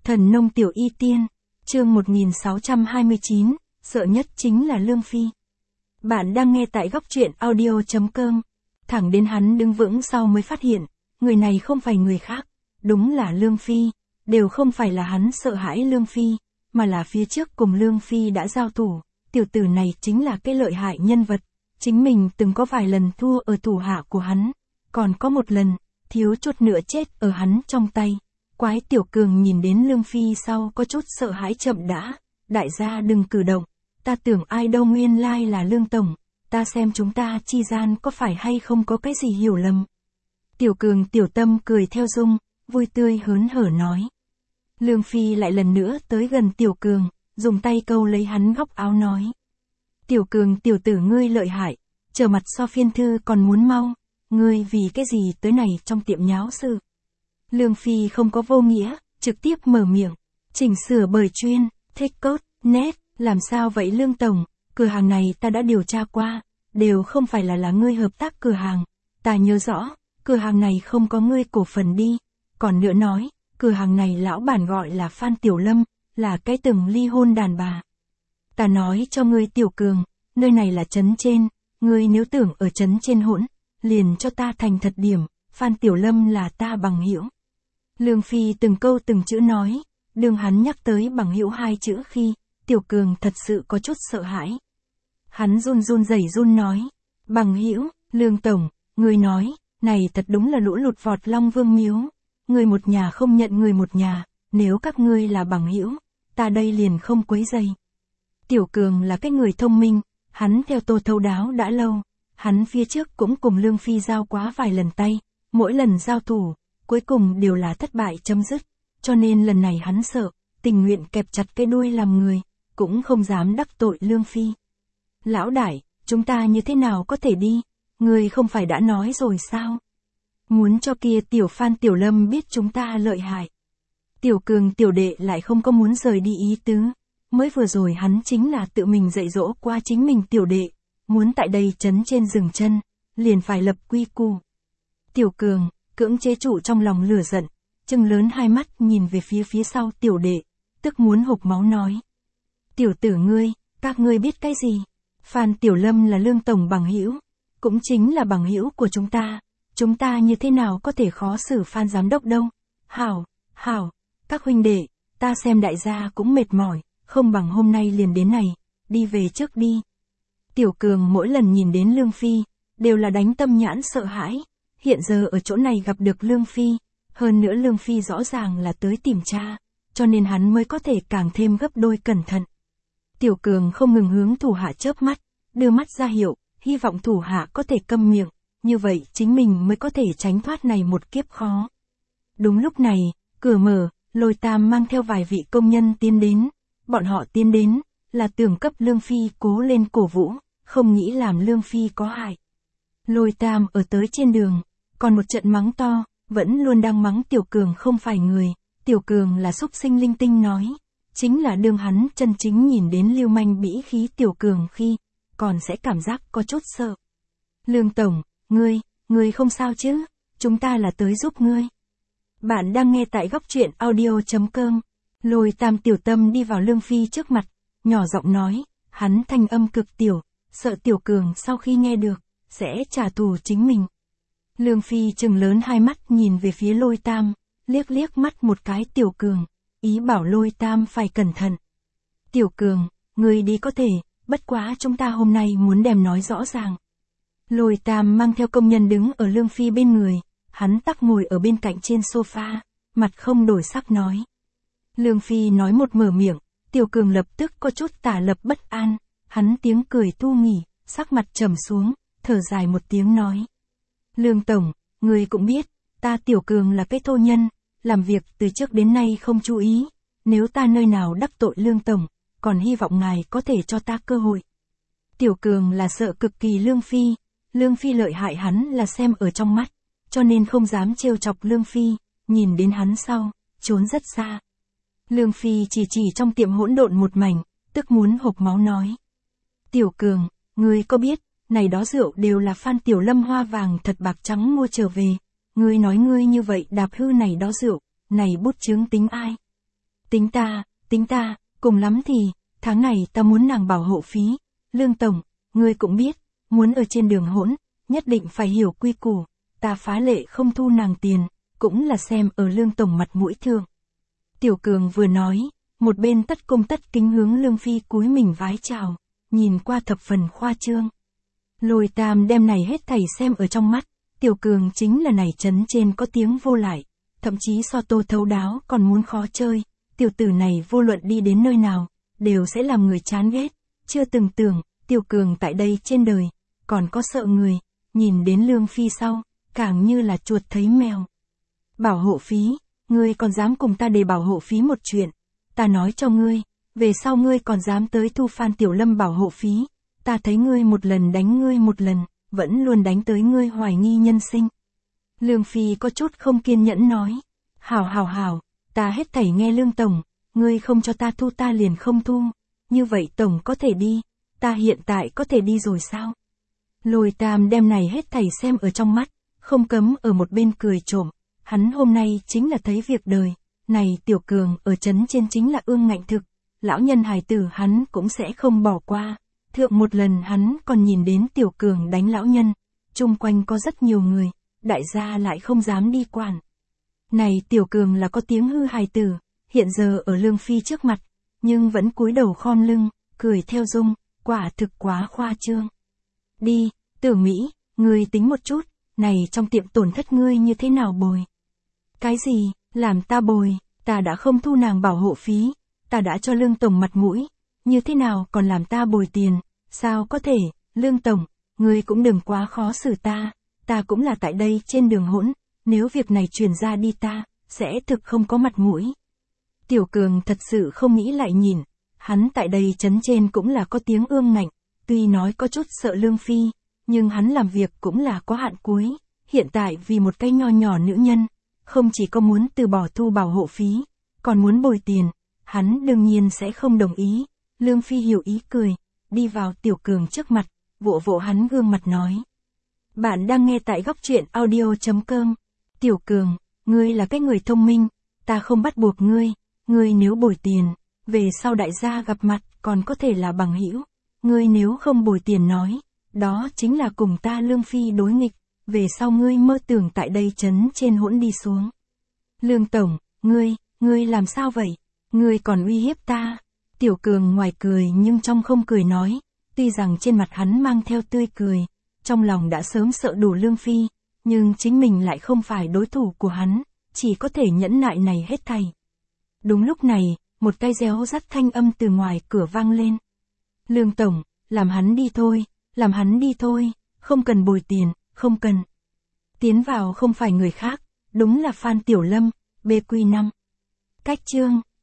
Thần nông tiểu y tiên, chương 1629, sợ nhất chính là Lương Phi. Bạn đang nghe tại góc truyện audio.com. Thẳng đến hắn đứng vững sau mới phát hiện, người này không phải người khác, đúng là Lương Phi, đều không phải là hắn sợ hãi Lương Phi, mà là phía trước cùng Lương Phi đã giao thủ, tiểu tử này chính là cái lợi hại nhân vật, chính mình từng có vài lần thua ở thủ hạ của hắn, còn có một lần, thiếu chút nữa chết ở hắn trong tay. Quái tiểu cường nhìn đến Lương Phi sau có chút sợ hãi chậm đã, đại gia đừng cử động, ta tưởng ai đâu nguyên lai là Lương Tổng, ta xem chúng ta chi gian có phải hay không có cái gì hiểu lầm. Tiểu cường tiểu tâm cười theo dung, vui tươi hớn hở nói. Lương Phi lại lần nữa tới gần tiểu cường, dùng tay câu lấy hắn góc áo nói. Tiểu cường tiểu tử ngươi lợi hại, trở mặt so phiên thư còn muốn mau, ngươi vì cái gì tới này trong tiệm nháo sự. Lương Phi không có vô nghĩa, trực tiếp mở miệng, chỉnh sửa bởi chuyên, thích cốt, nét, làm sao vậy Lương Tổng, cửa hàng này ta đã điều tra qua, đều không phải là ngươi hợp tác cửa hàng, ta nhớ rõ, cửa hàng này không có ngươi cổ phần đi, còn nữa nói, cửa hàng này lão bản gọi là Phan Tiểu Lâm, là cái từng ly hôn đàn bà. Ta nói cho ngươi Tiểu Cường, nơi này là trấn trên, ngươi nếu tưởng ở trấn trên hỗn, liền cho ta thành thật điểm, Phan Tiểu Lâm là ta bằng hữu. Lương Phi từng câu từng chữ nói, đương hắn nhắc tới bằng hữu hai chữ khi, Tiểu Cường thật sự có chút sợ hãi. Hắn run run nói, bằng hữu, Lương Tổng, người nói, này thật đúng là lũ lụt vọt Long Vương miếu, người một nhà không nhận người một nhà, nếu các ngươi là bằng hữu, ta đây liền không quấy rầy. Tiểu Cường là cái người thông minh, hắn theo Tô thấu đáo đã lâu, hắn phía trước cũng cùng Lương Phi giao quá vài lần tay, mỗi lần giao thủ, cuối cùng đều là thất bại chấm dứt, cho nên lần này hắn sợ, tình nguyện kẹp chặt cái đuôi làm người, cũng không dám đắc tội Lương Phi. Lão đại, chúng ta như thế nào có thể đi, người không phải đã nói rồi sao? Muốn cho kia tiểu Phan Tiểu Lâm biết chúng ta lợi hại. Tiểu Cường tiểu đệ lại không có muốn rời đi ý tứ, mới vừa rồi hắn chính là tự mình dạy dỗ qua chính mình tiểu đệ, muốn tại đây trấn trên dừng chân, liền phải lập quy củ. Tiểu Cường cưỡng chế trụ trong lòng lửa giận, trừng lớn hai mắt nhìn về phía sau tiểu đệ, tức muốn hộc máu nói. Tiểu tử ngươi, các ngươi biết cái gì? Phan Tiểu Lâm là Lương Tổng bằng hữu, cũng chính là bằng hữu của chúng ta như thế nào có thể khó xử Phan Giám Đốc đâu? Hảo, các huynh đệ, ta xem đại gia cũng mệt mỏi, không bằng hôm nay liền đến này, đi về trước đi. Tiểu Cường mỗi lần nhìn đến Lương Phi, đều là đánh tâm nhãn sợ hãi. Hiện giờ ở chỗ này gặp được Lương Phi, hơn nữa Lương Phi rõ ràng là tới tìm cha, cho nên hắn mới có thể càng thêm gấp đôi cẩn thận. Tiểu Cường không ngừng hướng thủ hạ chớp mắt, đưa mắt ra hiệu, hy vọng thủ hạ có thể câm miệng, như vậy chính mình mới có thể tránh thoát này một kiếp khó. Đúng lúc này, cửa mở, Lôi Tam mang theo vài vị công nhân tiến đến, bọn họ tiến đến, là tưởng cấp Lương Phi cố lên cổ vũ, không nghĩ làm Lương Phi có hại. Lôi Tam ở tới trên đường, còn một trận mắng to, vẫn luôn đang mắng Tiểu Cường không phải người, Tiểu Cường là súc sinh linh tinh nói, chính là đương hắn chân chính nhìn đến lưu manh bĩ khí Tiểu Cường khi, còn sẽ cảm giác có chút sợ. Lương Tổng, ngươi không sao chứ, chúng ta là tới giúp ngươi. Bạn đang nghe tại góc truyện audio.com, Lôi Tam tiểu tâm đi vào Lương Phi trước mặt, nhỏ giọng nói, hắn thanh âm cực tiểu, sợ Tiểu Cường sau khi nghe được, sẽ trả thù chính mình. Lương Phi trừng lớn hai mắt nhìn về phía Lôi Tam, liếc mắt một cái Tiểu Cường, ý bảo Lôi Tam phải cẩn thận. Tiểu Cường, ngươi đi có thể, bất quá chúng ta hôm nay muốn đem nói rõ ràng. Lôi Tam mang theo công nhân đứng ở Lương Phi bên người, hắn tắc ngồi ở bên cạnh trên sofa, mặt không đổi sắc nói. Lương Phi nói một mở miệng, Tiểu Cường lập tức có chút tả lập bất an, hắn tiếng cười tu nghỉ, sắc mặt trầm xuống, thở dài một tiếng nói. Lương Tổng, người cũng biết, ta Tiểu Cường là cái thô nhân, làm việc từ trước đến nay không chú ý, nếu ta nơi nào đắc tội Lương Tổng, còn hy vọng ngài có thể cho ta cơ hội. Tiểu Cường là sợ cực kỳ Lương Phi lợi hại hắn là xem ở trong mắt, cho nên không dám trêu chọc Lương Phi, nhìn đến hắn sau, trốn rất xa. Lương Phi chỉ trong tiệm hỗn độn một mảnh, tức muốn hộc máu nói. Tiểu Cường, ngươi có biết, này đó rượu đều là Phan Tiểu Lâm hoa vàng thật bạc trắng mua trở về, ngươi nói ngươi như vậy đạp hư này đó rượu, này bút chướng tính ai? Tính ta, cùng lắm thì, tháng này ta muốn nàng bảo hộ phí. Lương Tổng, ngươi cũng biết, muốn ở trên đường hỗn, nhất định phải hiểu quy củ, ta phá lệ không thu nàng tiền, cũng là xem ở Lương Tổng mặt mũi thượng. Tiểu Cường vừa nói, một bên tất cung tất kính hướng Lương Phi cúi mình vái chào, nhìn qua thập phần khoa trương. Lôi Tam đem này hết thảy xem ở trong mắt, Tiểu Cường chính là này trấn trên có tiếng vô lại, thậm chí so Tô Thấu Đáo còn muốn khó chơi, tiểu tử này vô luận đi đến nơi nào, đều sẽ làm người chán ghét, chưa từng tưởng, Tiểu Cường tại đây trên đời, còn có sợ người, nhìn đến Lương Phi sau, càng như là chuột thấy mèo. Bảo hộ phí, ngươi còn dám cùng ta để bảo hộ phí một chuyện, ta nói cho ngươi, về sau ngươi còn dám tới thu Phan Tiểu Lâm bảo hộ phí, ta thấy ngươi một lần đánh ngươi một lần, vẫn luôn đánh tới ngươi hoài nghi nhân sinh. Lương Phi có chút không kiên nhẫn nói, hảo, ta hết thảy nghe Lương Tổng, ngươi không cho ta thu ta liền không thu, như vậy Tổng có thể đi, ta hiện tại có thể đi rồi sao? Lôi Tam đem này hết thảy xem ở trong mắt, không cấm ở một bên cười trộm, hắn hôm nay chính là thấy việc đời, này Tiểu Cường ở trấn trên chính là ương ngạnh thực, lão nhân hài tử hắn cũng sẽ không bỏ qua. Thượng một lần hắn còn nhìn đến Tiểu Cường đánh lão nhân, chung quanh có rất nhiều người, đại gia lại không dám đi quản. Này Tiểu Cường là có tiếng hư hài tử, hiện giờ ở Lương Phi trước mặt, nhưng vẫn cúi đầu khom lưng, cười theo dung, quả thực quá khoa trương. Đi, Tưởng Mỹ, ngươi tính một chút, này trong tiệm tổn thất ngươi như thế nào bồi? Cái gì, làm ta bồi, ta đã không thu nàng bảo hộ phí, ta đã cho Lương Tổng mặt mũi, như thế nào còn làm ta bồi tiền, sao có thể, Lương Tổng, ngươi cũng đừng quá khó xử ta cũng là tại đây trên đường hỗn, nếu việc này truyền ra đi ta, sẽ thực không có mặt mũi. Tiểu Cường thật sự không nghĩ lại nhìn, hắn tại đây trấn trên cũng là có tiếng ương ngạnh, tuy nói có chút sợ Lương Phi, nhưng hắn làm việc cũng là có hạn cuối, hiện tại vì một cái nho nhỏ nữ nhân, không chỉ có muốn từ bỏ thu bảo hộ phí, còn muốn bồi tiền, hắn đương nhiên sẽ không đồng ý. Lương Phi hiểu ý cười, đi vào Tiểu Cường trước mặt, vỗ vỗ hắn gương mặt nói. Bạn đang nghe tại góc truyện audio.com. Tiểu Cường, ngươi là cái người thông minh, ta không bắt buộc ngươi nếu bồi tiền, về sau đại gia gặp mặt còn có thể là bằng hữu, ngươi nếu không bồi tiền nói, đó chính là cùng ta Lương Phi đối nghịch, về sau ngươi mơ tưởng tại đây trấn trên hỗn đi xuống. Lương Tổng, ngươi làm sao vậy? Ngươi còn uy hiếp ta? Tiểu Cường ngoài cười nhưng trong không cười nói, tuy rằng trên mặt hắn mang theo tươi cười, trong lòng đã sớm sợ đủ Lương Phi, nhưng chính mình lại không phải đối thủ của hắn, chỉ có thể nhẫn nại này hết thảy. Đúng lúc này, một cái réo rắt thanh âm từ ngoài cửa vang lên. Lương Tổng, làm hắn đi thôi, không cần bồi tiền, không cần. Tiến vào không phải người khác, đúng là Phan Tiểu Lâm, BQ5. Cách chương